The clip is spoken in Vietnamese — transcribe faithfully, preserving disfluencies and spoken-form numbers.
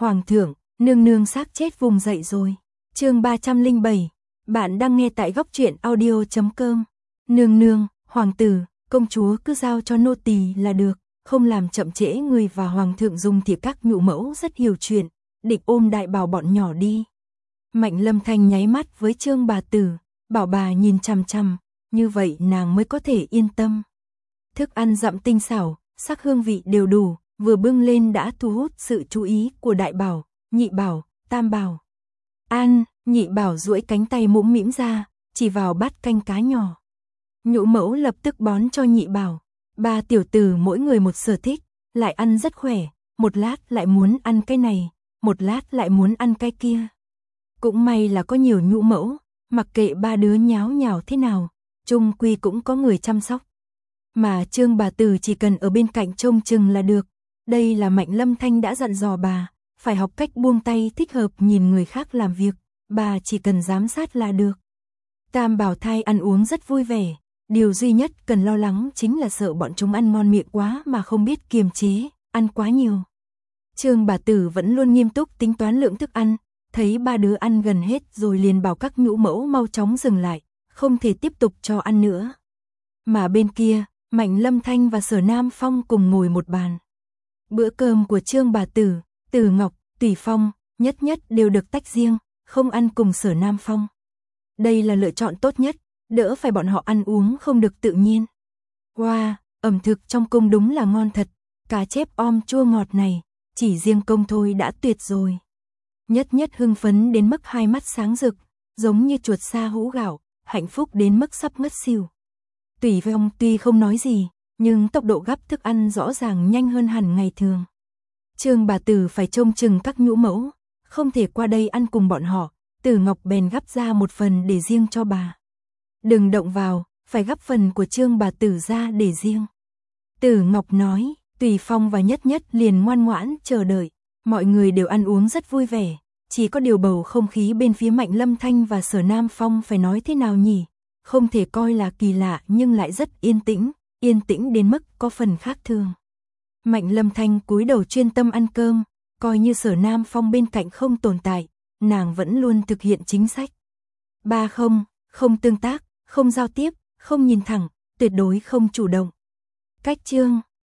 Hoàng thượng, nương nương xác chết vùng dậy rồi. Chương ba trăm lẻ bảy. Bạn đang nghe tại góc truyện audio chấm com. Nương nương, hoàng tử, công chúa cứ giao cho nô tỳ là được, không làm chậm trễ người và hoàng thượng dùng thì các nhũ mẫu rất hiểu chuyện, định ôm đại bảo bọn nhỏ đi. Mạnh Lâm Thanh nháy mắt với Trương bà tử, bảo bà nhìn chằm chằm, như vậy nàng mới có thể yên tâm. Thức ăn dặm tinh xảo, sắc hương vị đều đủ, vừa bưng lên đã thu hút sự chú ý của đại bảo, nhị bảo, tam bảo. Ăn, nhị bảo duỗi cánh tay mũm mĩm ra, chỉ vào bát canh cá nhỏ. Nhũ mẫu lập tức bón cho nhị bảo. Ba tiểu tử mỗi người một sở thích, lại ăn rất khỏe, một lát lại muốn ăn cái này, một lát lại muốn ăn cái kia. Cũng may là có nhiều nhũ mẫu, mặc kệ ba đứa nháo nhào thế nào, chung quy cũng có người chăm sóc. Mà Trương bà tử chỉ cần ở bên cạnh trông chừng là được. Đây là Mạnh Lâm Thanh đã dặn dò bà, phải học cách buông tay thích hợp nhìn người khác làm việc, bà chỉ cần giám sát là được. Tam bảo thai ăn uống rất vui vẻ, điều duy nhất cần lo lắng chính là sợ bọn chúng ăn ngon miệng quá mà không biết kiềm chế, ăn quá nhiều. Trương bà tử vẫn luôn nghiêm túc tính toán lượng thức ăn, thấy ba đứa ăn gần hết rồi liền bảo các nhũ mẫu mau chóng dừng lại, không thể tiếp tục cho ăn nữa. Mà bên kia, Mạnh Lâm Thanh và Sở Nam Phong cùng ngồi một bàn. Bữa cơm của Trương bà tử, Từ Ngọc, Tùy Phong, Nhất Nhất đều được tách riêng, không ăn cùng Sở Nam Phong. Đây là lựa chọn tốt nhất, đỡ phải bọn họ ăn uống không được tự nhiên. Wow, ẩm thực trong cung đúng là ngon thật, cá chép om chua ngọt này, chỉ riêng công thôi đã tuyệt rồi. Nhất Nhất hưng phấn đến mức hai mắt sáng rực, giống như chuột sa hũ gạo, hạnh phúc đến mức sắp ngất xỉu. Tùy Phong tuy không nói gì, nhưng tốc độ gắp thức ăn rõ ràng nhanh hơn hẳn ngày thường. Trương bà tử phải trông chừng các nhũ mẫu, không thể qua đây ăn cùng bọn họ, Từ Ngọc bèn gắp ra một phần để riêng cho bà. Đừng động vào, phải gắp phần của Trương bà tử ra để riêng. Từ Ngọc nói, Tùy Phong và Nhất Nhất liền ngoan ngoãn chờ đợi, mọi người đều ăn uống rất vui vẻ, chỉ có điều bầu không khí bên phía Mạnh Lâm Thanh và Sở Nam Phong phải nói thế nào nhỉ, không thể coi là kỳ lạ nhưng lại rất yên tĩnh, yên tĩnh đến mức có phần khác thường. Mạnh Lâm Thanh cúi đầu chuyên tâm ăn cơm, coi như Sở Nam Phong bên cạnh không tồn tại, nàng vẫn luôn thực hiện chính sách. Ba không, không tương tác, không giao tiếp, không nhìn thẳng, tuyệt đối không chủ động. Cách chương